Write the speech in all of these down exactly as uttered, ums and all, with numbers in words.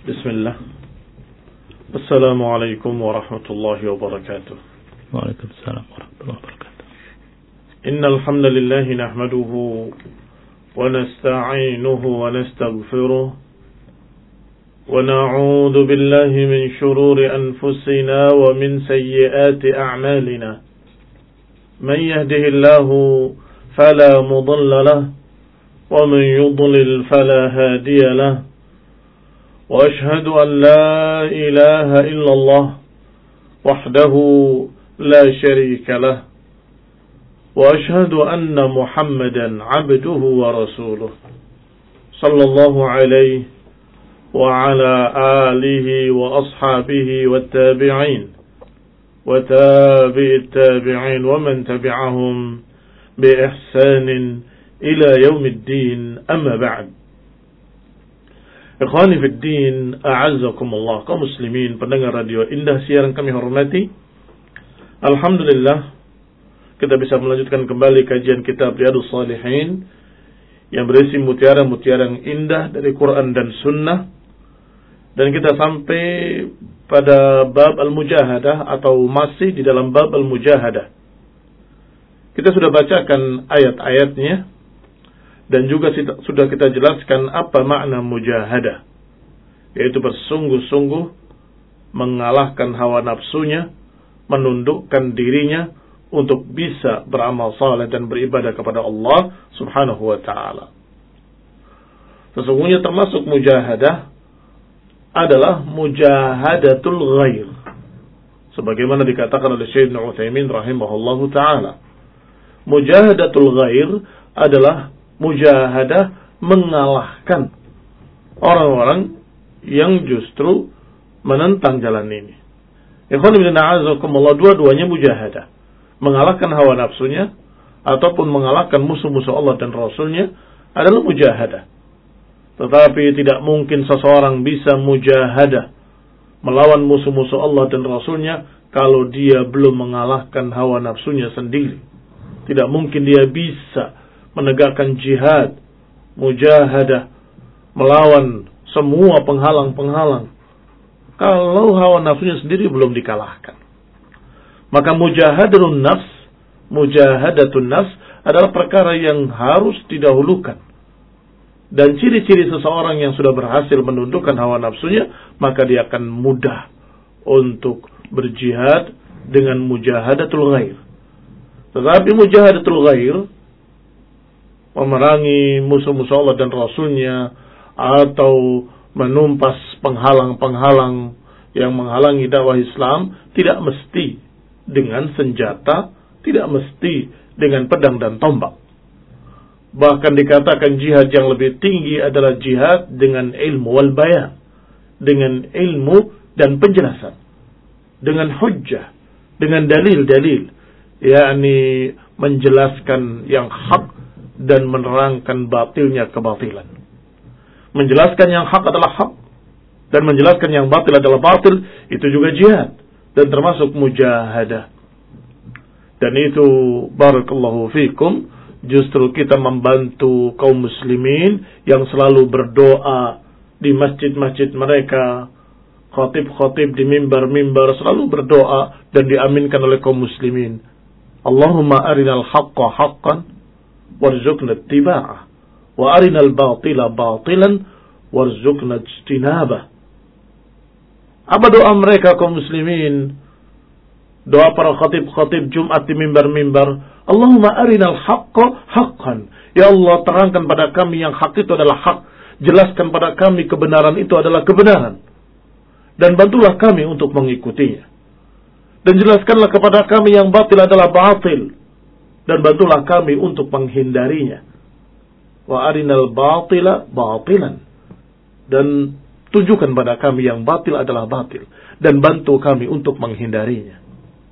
Bismillah. Assalamualaikum warahmatullahi wabarakatuh. Waalaikumsalam warahmatullahi wabarakatuh. Innal hamdalillah nahmaduhu wa nasta'inuhu wa nastaghfiruh wa na'udzu billahi min shururi anfusina wa min sayyiati a'malina. Man yahdihillahu fala mudilla lahu wa man yudlil fala hadiya lahu. وأشهد أن لا إله إلا الله وحده لا شريك له وأشهد أن محمدا عبده ورسوله صلى الله عليه وعلى آله وأصحابه والتابعين وتابع التابعين ومن تبعهم بإحسان إلى يوم الدين أما بعد. Ikhwani fid din, a'azzakumullah, kaum muslimin pendengar radio Indah siaran kami hormati. Alhamdulillah kita bisa melanjutkan kembali kajian kitab Riyadhus Shalihin yang berisi mutiara-mutiara yang indah dari Quran dan Sunnah. Dan kita sampai pada bab al-mujahadah atau masih di dalam bab al-mujahadah. Kita sudah bacakan ayat-ayatnya dan juga sudah kita jelaskan apa makna mujahadah, yaitu bersungguh-sungguh mengalahkan hawa nafsunya, menundukkan dirinya untuk bisa beramal saleh dan beribadah kepada Allah subhanahu wa ta'ala. Sesungguhnya termasuk mujahadah adalah mujahadatul ghair, sebagaimana dikatakan oleh Syekh Ibnu Utsaimin rahimahullahu ta'ala. Mujahadatul ghair adalah mujahadah mengalahkan orang-orang yang justru menentang jalan ini. Ikhwan fillah a'azakumullah, dua-duanya mujahadah. Mengalahkan hawa nafsunya ataupun mengalahkan musuh-musuh Allah dan Rasulnya adalah mujahadah. Tetapi tidak mungkin seseorang bisa mujahadah melawan musuh-musuh Allah dan Rasulnya kalau dia belum mengalahkan hawa nafsunya sendiri. Tidak mungkin dia bisa menegakkan jihad, mujahadah, melawan semua penghalang-penghalang kalau hawa nafsunya sendiri belum dikalahkan. Maka mujahadatun nafs, mujahadatun nafs adalah perkara yang harus didahulukan. Dan ciri-ciri seseorang yang sudah berhasil menundukkan hawa nafsunya, maka dia akan mudah untuk berjihad dengan mujahadatul ghair. Tetapi mujahadatul ghair, memerangi musuh-musuh Allah dan Rasulnya, atau menumpas penghalang-penghalang yang menghalangi dakwah Islam, tidak mesti dengan senjata, tidak mesti dengan pedang dan tombak. Bahkan dikatakan jihad yang lebih tinggi adalah jihad dengan ilmu wal bayan, dengan ilmu dan penjelasan, dengan hujjah, dengan dalil-dalil, yakni menjelaskan yang hak dan menerangkan batilnya kebatilan. Menjelaskan yang hak adalah hak dan menjelaskan yang batil adalah batil, itu juga jihad dan termasuk mujahadah. Dan itu barakallahu fikum, justru kita membantu kaum muslimin yang selalu berdoa di masjid-masjid mereka, khatib-khatib di mimbar-mimbar selalu berdoa dan diaminkan oleh kaum muslimin. Allahumma arinal haqqa haqqan warzuqna ittiba'ah wa arinal batila batilan warzuqna ijtinabah. Apa doa mereka kaum muslimin? Doa para khatib-khatib Jumat di mimbar-mimbar, Allahumma arinal haqqa haqqan, ya Allah terangkan pada kami yang hak itu adalah hak, jelaskan pada kami kebenaran itu adalah kebenaran, dan bantulah kami untuk mengikutinya, dan jelaskanlah kepada kami yang batil adalah batil, dan bantulah kami untuk menghindarinya. Wa arinal batila batilan, dan tunjukkan pada kami yang batil adalah batil, dan bantu kami untuk menghindarinya.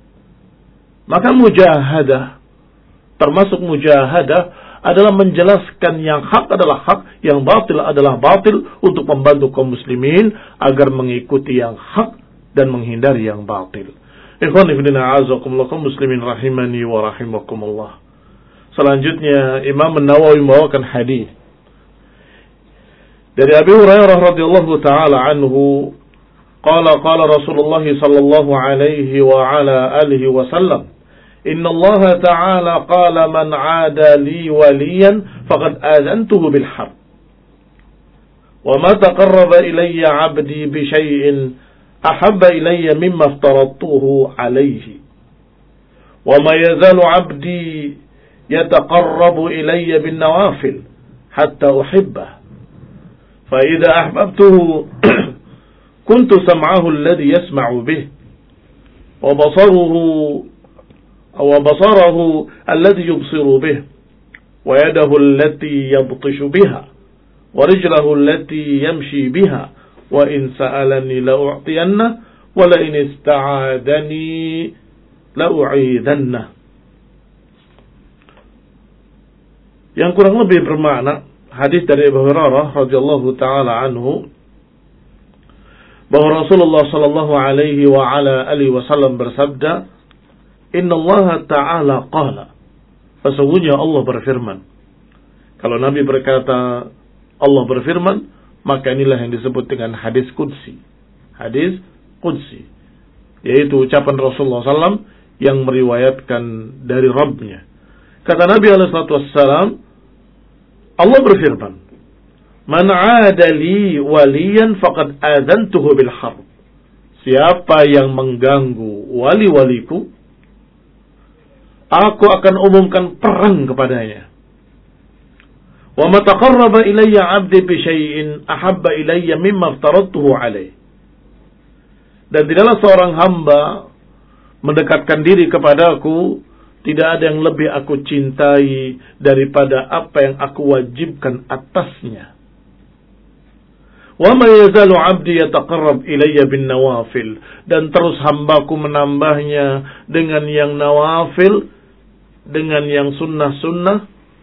Maka mujahadah, termasuk mujahadah adalah menjelaskan yang hak adalah hak, yang batil adalah batil, untuk membantu kaum muslimin agar mengikuti yang hak dan menghindari yang batil. Ikhwan fillah a'azakumullah, kaum muslimin rahimani wa rahimakumullah. Selanjutnya Imam An-Nawawi membawakan hadis Dari Abi Hurairah radhiyallahu taala anhu, qala qala Rasulullah sallallahu alaihi wa ala alihi wasallam, "Inna Allah ta'ala qala man 'ada li waliyan faqad adantuhu bil harb. Wa ma taqarraba ilayya 'abdi bi syai'in ahabba ilayya mimma aftaradtuhu alayhi. Wa ma yazalu 'abdi yataqarrabu ilayya bin nawafil hatta uhibbah. Fa idza ahbabtuhu kuntu sam'ahu alladhi yasma'u bih wa basaruhu wa basarahu alladhi yubsiru bih wa yadahu allati yabtishu biha wa rijluhu allati yamshi biha wa in sa'alani la u'tiyanna wa la in ista'adani la u'idanna." Yang kurang lebih bermakna hadis dari Abu Hurairah radhiyallahu taala anhu bahwa Rasulullah sallallahu alaihi wa ala alihi wasallam bersabda, "Inna Allah ta'ala qala." Sesungguhnya Allah berfirman. Kalau Nabi berkata Allah berfirman, maka inilah yang disebut dengan hadis qudsi. Hadis qudsi, yaitu ucapan Rasulullah sallallahu alaihi wasallam yang meriwayatkan dari Rabbnya. Kata Nabi alaihi wasallam, Allah berfirman, "Man 'ada li waliyan faqad adantuhu bil harb." Siapa yang mengganggu wali-waliku, aku akan umumkan perang kepadanya. Wa ma taqarraba ilayya 'abdi bi syai'in ahabba ilayya mimma aftaradtuhu alayhi. Dan tidaklah seorang hamba mendekatkan diri kepadaku, tidak ada yang lebih aku cintai daripada apa yang aku wajibkan atasnya. Wa ma yazalu 'abdi yataqarrab ilayya bin nawafil. Dan terus hambaku menambahnya dengan yang nawafil, dengan yang sunnah-sunnah,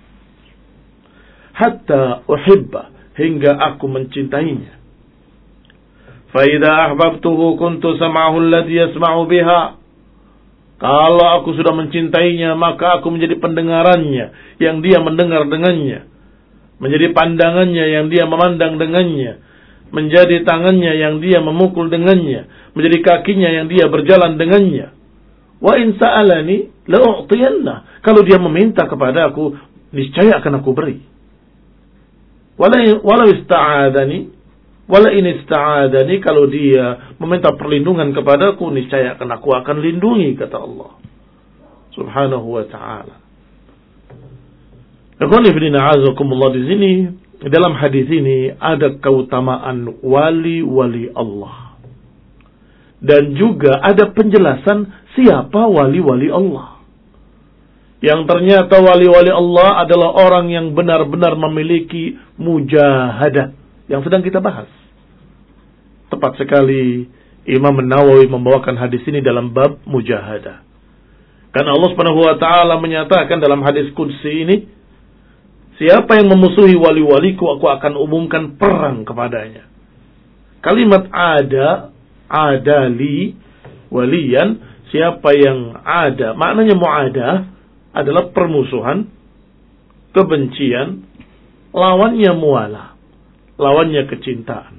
hatta uhibba, hingga aku mencintainya. Fa idza ahbabtuhu kuntu sam'ahu alladhi yasma'u biha. Kalau aku sudah mencintainya, maka aku menjadi pendengarannya yang dia mendengar dengannya, menjadi pandangannya yang dia memandang dengannya, menjadi tangannya yang dia memukul dengannya, menjadi kakinya yang dia berjalan dengannya. Wa in sa'alani la u'tiyanna. Kalau dia meminta kepada aku, niscaya akan aku beri. Walau ista'adani, wala in ista'adani, kalau dia meminta perlindungan kepadaku, niscaya akan aku akan lindungi, kata Allah Subhanahu wa ta'ala. Ikhwan fillah azakumullah, di sini dalam hadis ini ada keutamaan wali-wali Allah. Dan juga ada penjelasan siapa wali-wali Allah. Yang ternyata wali-wali Allah adalah orang yang benar-benar memiliki mujahadah, yang sedang kita bahas. Tepat sekali Imam Nawawi membawakan hadis ini dalam bab mujahadah. Karena Allah Subhanahu wa taala menyatakan dalam hadis qudsi ini, siapa yang memusuhi wali-waliku, aku akan umumkan perang kepadanya. Kalimat ada, adali, waliyan, siapa yang ada, maknanya muadah adalah permusuhan, kebencian, lawannya mualah, lawannya kecintaan.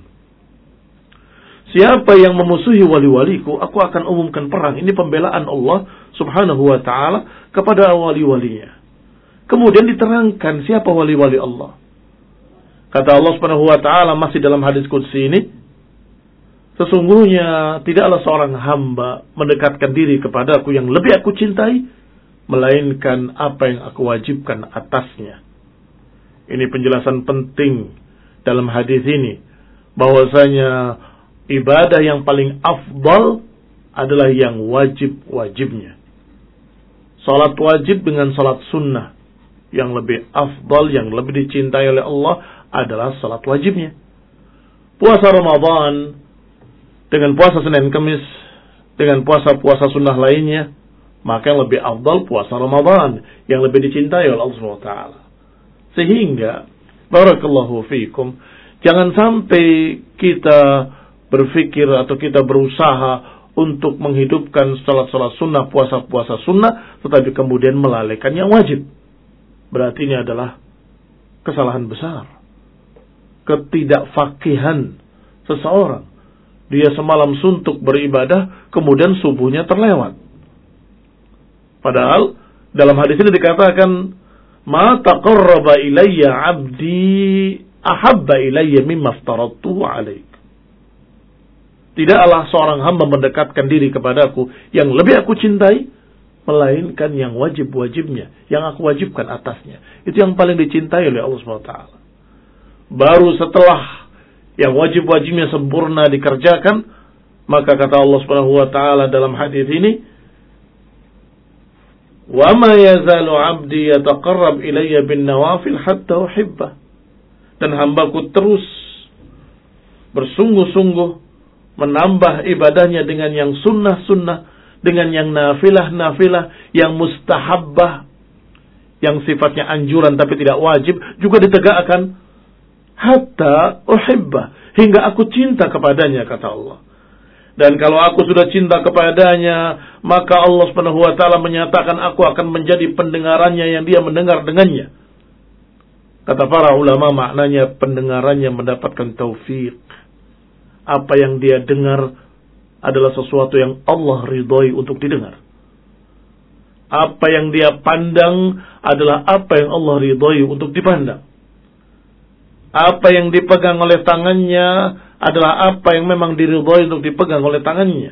Siapa yang memusuhi wali-waliku, aku akan umumkan perang. Ini pembelaan Allah Subhanahu wa ta'ala kepada wali-walinya. Kemudian diterangkan siapa wali-wali Allah. Kata Allah Subhanahu wa ta'ala masih dalam hadis qudsi ini, sesungguhnya tidaklah seorang hamba mendekatkan diri kepadaku yang lebih aku cintai, melainkan apa yang aku wajibkan atasnya. Ini penjelasan penting dalam hadis ini, bahwasanya ibadah yang paling afdal adalah yang wajib-wajibnya. Salat wajib dengan salat sunnah, yang lebih afdal, yang lebih dicintai oleh Allah adalah salat wajibnya. Puasa Ramadan dengan puasa Senin Kamis, dengan puasa-puasa sunnah lainnya, maka yang lebih afdal puasa Ramadan, yang lebih dicintai oleh Allah subhanahu wa taala. Sehingga barakallahu fiikum, jangan sampai kita berpikir atau kita berusaha untuk menghidupkan salat-salat sunnah, puasa-puasa sunnah, tetapi kemudian melalaikan yang wajib. Berarti ini adalah kesalahan besar. ketidakfakihan seseorang. Dia semalam suntuk beribadah, kemudian subuhnya terlewat. Padahal dalam hadis ini dikatakan, ma taqarraba ilayya 'abdi ahabba ilayya mimma aftaradtuhu 'alaik. Tidaklah seorang hamba mendekatkan diri kepadaku yang lebih aku cintai, melainkan yang wajib-wajibnya, yang aku wajibkan atasnya. Itu yang paling dicintai oleh Allah subhanahu wa taala. Baru setelah yang wajib-wajibnya sempurna dikerjakan, maka kata Allah subhanahu wa taala dalam hadis ini, wa ma yazalu 'abdi yataqarrab ilayya bin nawafil hatta uhibbah. Dan hambaku terus bersungguh-sungguh menambah ibadahnya dengan yang sunnah-sunnah, dengan yang nafilah-nafilah, yang mustahabbah, yang sifatnya anjuran tapi tidak wajib, juga ditegakkan. Hatta uhibbah, hingga aku cinta kepadanya, kata Allah. Dan kalau aku sudah cinta kepadanya, maka Allah Subhanahu wa taala menyatakan aku akan menjadi pendengarannya yang dia mendengar dengannya. Kata para ulama, maknanya pendengarannya mendapatkan taufik. Apa yang dia dengar adalah sesuatu yang Allah ridhoi untuk didengar. Apa yang dia pandang adalah apa yang Allah ridhoi untuk dipandang. Apa yang dipegang oleh tangannya adalah apa yang memang diridhoi untuk dipegang oleh tangannya.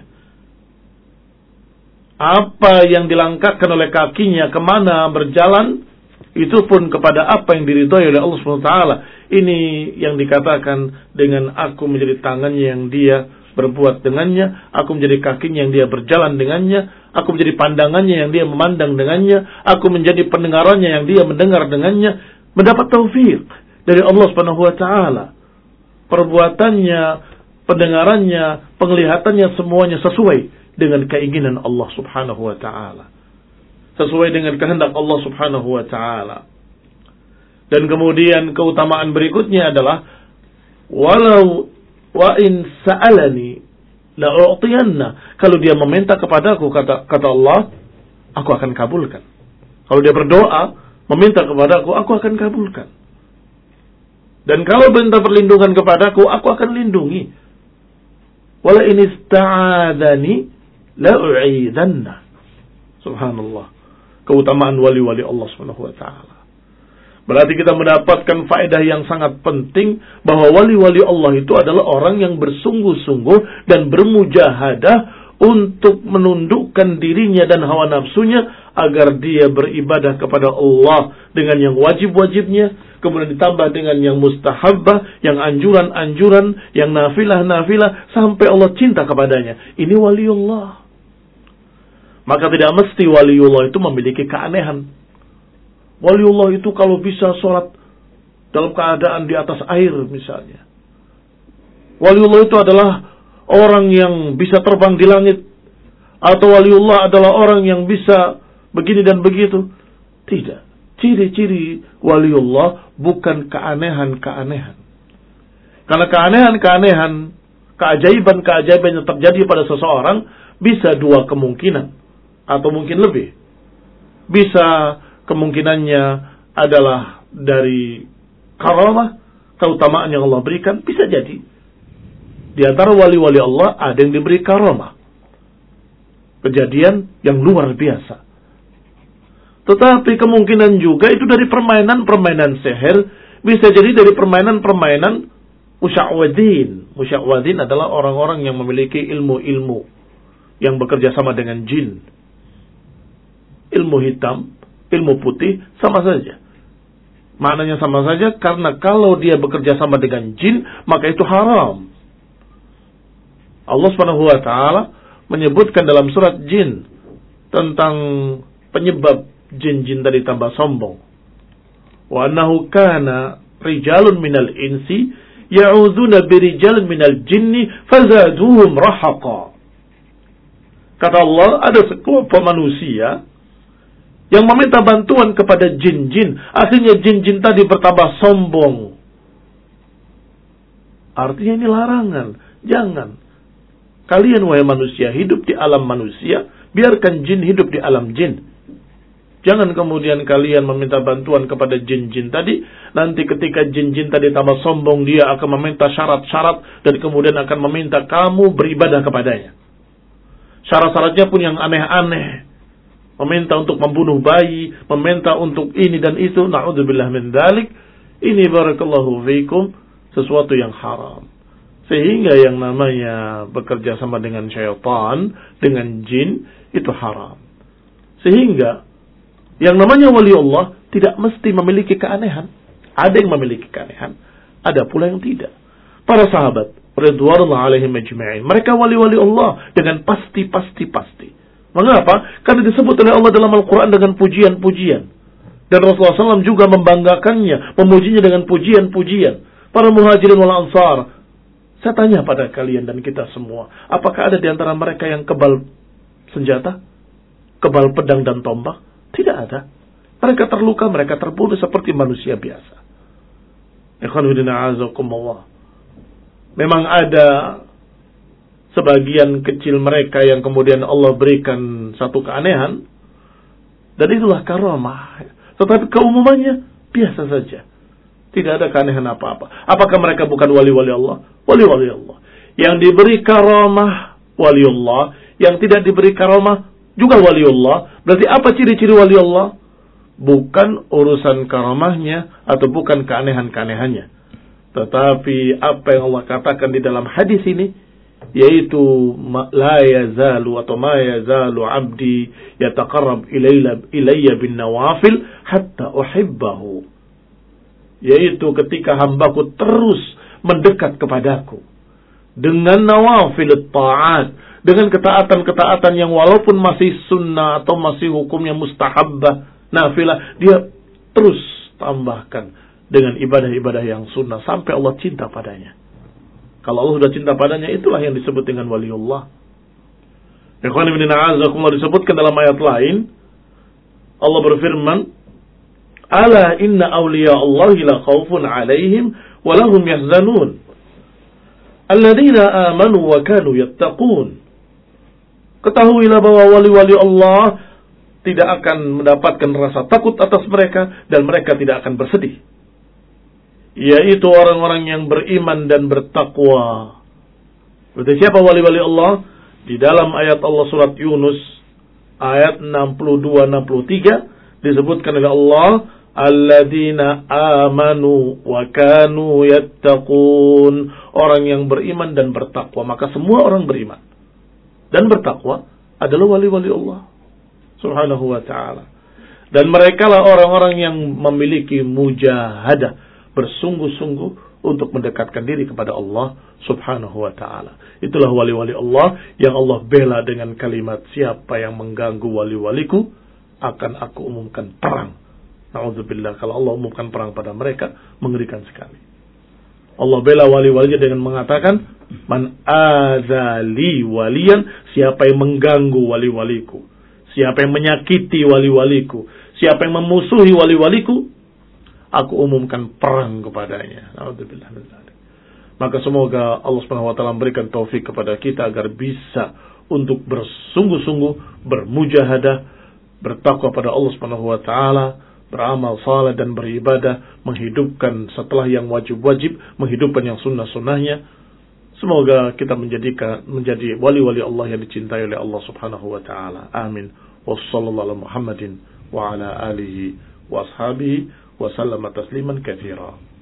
Apa yang dilangkahkan oleh kakinya kemana berjalan, itu pun kepada apa yang diridhoi oleh Allah subhanahu wa taala. Ini yang dikatakan dengan aku menjadi tangannya yang dia berbuat dengannya, aku menjadi kakinya yang dia berjalan dengannya, aku menjadi pandangannya yang dia memandang dengannya, aku menjadi pendengarannya yang dia mendengar dengannya. Mendapat taufik dari Allah Subhanahu wa taala. Perbuatannya, pendengarannya, penglihatannya semuanya sesuai dengan keinginan Allah Subhanahu wa taala. Sesuai dengan kehendak Allah Subhanahu wa taala. Dan kemudian keutamaan berikutnya adalah, walau wa in sa'alani la u'tiyanna. Kalau dia meminta kepadaku, kata kata Allah, aku akan kabulkan. Kalau dia berdoa meminta kepadaku, aku akan kabulkan. Dan kalau minta perlindungan kepadaku, aku akan lindungi. Wala in ista'adani la u'idanna. Subhanallah. Keutamaan wali-wali Allah Subhanahu wa taala. Berarti kita mendapatkan faedah yang sangat penting bahwa wali-wali Allah itu adalah orang yang bersungguh-sungguh dan bermujahadah untuk menundukkan dirinya dan hawa nafsunya agar dia beribadah kepada Allah dengan yang wajib-wajibnya, kemudian ditambah dengan yang mustahabbah, yang anjuran-anjuran, yang nafilah-nafilah, sampai Allah cinta kepadanya. Ini waliullah. Maka tidak mesti waliullah itu memiliki keanehan. Waliullah itu kalau bisa sholat dalam keadaan di atas air misalnya. Waliullah itu adalah orang yang bisa terbang di langit. Atau waliullah adalah orang yang bisa begini dan begitu. Tidak. Ciri-ciri waliullah bukan keanehan-keanehan. Karena keanehan-keanehan, keajaiban-keajaiban yang terjadi pada seseorang bisa dua kemungkinan. Atau mungkin lebih. Bisa kemungkinannya adalah dari karamah, keutamaan yang Allah berikan, bisa jadi. Di antara wali-wali Allah ada yang diberi karamah. Kejadian yang luar biasa. Tetapi kemungkinan juga itu dari permainan-permainan sihir, bisa jadi dari permainan-permainan musya'wadin. Musya'wadin adalah orang-orang yang memiliki ilmu-ilmu yang bekerja sama dengan jin. Ilmu hitam, ilmu putih, sama saja. Maknanya sama saja, karena kalau dia bekerja sama dengan jin, maka itu haram. Allah subhanahu wa taala menyebutkan dalam surat jin tentang penyebab jin-jin tadi tambah sombong. Wa annahu kana rijalun minal insi ya'udzuuna birijalin minal jinni fazaduhum rahaqa. Kata Allah, ada sekelompok manusia yang meminta bantuan kepada jin-jin. Akhirnya jin-jin tadi bertambah sombong. Artinya ini larangan. Jangan. Kalian wahai manusia hidup di alam manusia, biarkan jin hidup di alam jin. Jangan kemudian kalian meminta bantuan kepada jin-jin tadi. Nanti ketika jin-jin tadi tambah sombong, dia akan meminta syarat-syarat dan kemudian akan meminta kamu beribadah kepadanya. Syarat-syaratnya pun yang aneh-aneh. Meminta untuk membunuh bayi, meminta untuk ini dan itu. Na'udzubillah min dzalik. Ini barakallahu fiikum sesuatu yang haram. Sehingga yang namanya bekerja sama dengan syaitan, dengan jin, itu haram. Sehingga yang namanya wali Allah tidak mesti memiliki keanehan. Ada yang memiliki keanehan, ada pula yang tidak. Para sahabat ridwanullah alaihim ajma'in, mereka wali-wali Allah dengan pasti-pasti-pasti. Mengapa? Karena disebut oleh Allah dalam Al-Quran dengan pujian-pujian. Dan Rasulullah shallallahu alaihi wasallam juga membanggakannya, memujinya dengan pujian-pujian. Para muhajirin wal ansar. Saya tanya pada kalian dan kita semua, apakah ada di antara mereka yang kebal senjata? Kebal pedang dan tombak? Tidak ada. Mereka terluka, mereka terbunuh seperti manusia biasa. Ikhwan fillah azakumullah. Memang ada sebagian kecil mereka yang kemudian Allah berikan satu keanehan, dan itulah karamah. Tetapi keumumannya biasa saja. Tidak ada keanehan apa-apa. Apakah mereka bukan wali-wali Allah? Wali-wali Allah. Yang diberi karamah wali Allah, yang tidak diberi karamah juga wali Allah. Berarti apa ciri-ciri wali Allah? Bukan urusan karamahnya atau bukan keanehan-keanehannya. Tetapi apa yang Allah katakan di dalam hadis ini, yaitu la yazalu atau ma yazalu abdi yataqarrab ilayya ilayya bin nawafil hatta uhibbahu. Yaitu ketika hambaku terus mendekat kepadaku dengan nawafil ta'at, dengan ketaatan-ketaatan yang walaupun masih sunnah atau masih hukumnya mustahabbah, nafilah, dia terus tambahkan dengan ibadah-ibadah yang sunnah sampai Allah cinta padanya. Kalau Allah sudah cinta padanya, itulah yang disebut dengan waliullah. Ikhwan ibn a'azakumullah, disebutkan dalam ayat lain, Allah berfirman, ala inna awliya Allahi la khawfun alaihim wa lahum yahzanun alladzina amanu wa kanu yattaqun. Ketahuilah bahwa wali-wali Allah tidak akan mendapatkan rasa takut atas mereka dan mereka tidak akan bersedih. Yaitu orang-orang yang beriman dan bertakwa. Berarti siapa wali-wali Allah? Di dalam ayat Allah surat Yunus ayat enam puluh dua enam puluh tiga disebutkan oleh Allah, alladzina amanu wa kanu yattaqun. Orang yang beriman dan bertakwa. Maka semua orang beriman dan bertakwa adalah wali-wali Allah subhanahu wa ta'ala. Dan mereka lah orang-orang yang memiliki mujahadah, bersungguh-sungguh untuk mendekatkan diri kepada Allah subhanahu wa ta'ala. Itulah wali-wali Allah yang Allah bela dengan kalimat, siapa yang mengganggu wali-waliku akan aku umumkan perang. Na'udzubillah, kalau Allah umumkan perang pada mereka, mengerikan sekali. Allah bela wali-walinya dengan mengatakan, man azali waliyan, siapa yang mengganggu wali-waliku, siapa yang menyakiti wali-waliku, siapa yang memusuhi wali-waliku, aku umumkan perang kepadanya. Na'udzubillah min dzalik. Maka semoga Allah Subhanahu wa taala memberikan taufik kepada kita agar bisa untuk bersungguh-sungguh bermujahadah, bertakwa pada Allah Subhanahu wa taala, beramal saleh dan beribadah, menghidupkan setelah yang wajib-wajib, menghidupkan yang sunnah-sunnahnya. Semoga kita menjadikan menjadi wali-wali Allah yang dicintai oleh Allah Subhanahu wa taala. Amin. Wassallallahu ala Muhammadin wa ala alihi wa ashabihi wa sallama tasliman katsira.